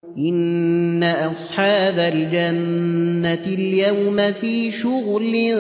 إن أصحاب الجنة اليوم في شغل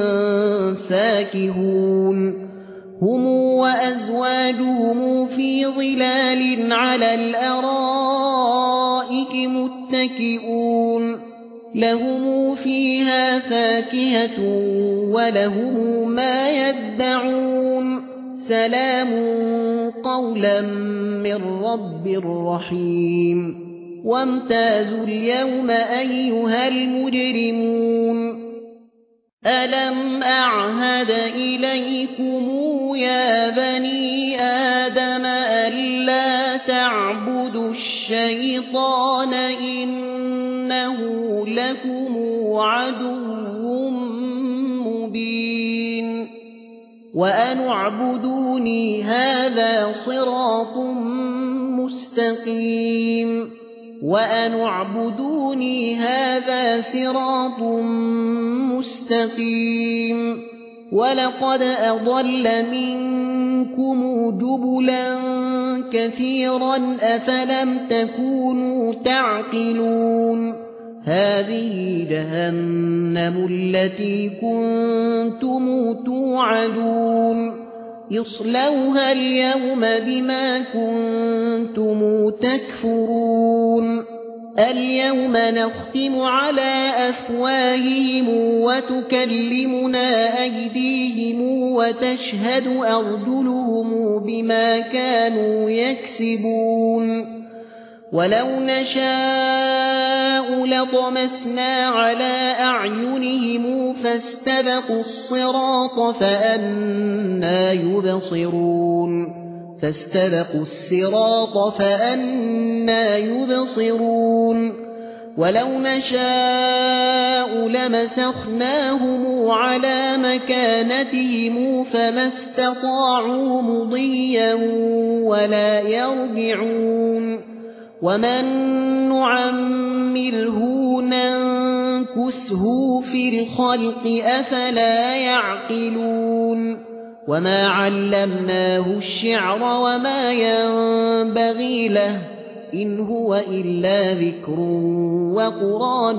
فاكهون هم وأزواجهم في ظلال على الأرائك متكئون لهم فيها فاكهة ولهم ما يدعون سلام قولا من رب رحيم وامتازوا اليوم أيها المجرمون ألم أعهد إليكم يا بني آدم ألا تعبدوا الشيطان إنه لكم عدو مبين وأن اعبدوني هذا صراط مستقيم ولقد أضل منكم جبلا كثيرا أفلم تكونوا تعقلون هذه جهنم التي كنتم توعدون اصلوها اليوم بما كنتم تكفرون اليوم نختم على أفواههم وتكلمنا أيديهم وتشهد أرجلهم بما كانوا يكسبون ولو نشاء لطمسنا على أعينهم فاستبقوا الصراط فأنى يبصرون ولو نشاء لمسخناهم على مكانتهم فما استطاعوا مضيا ولا يرجعون ومن نعمره ننكسه في الخلق أفلا يعقلون وما علمناه الشعر وما ينبغي له إن هو إلا ذكر وقرآن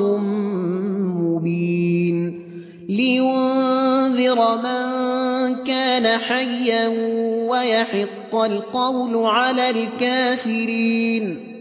مبين لينذر من كان حيا ويحق القول على الكافرين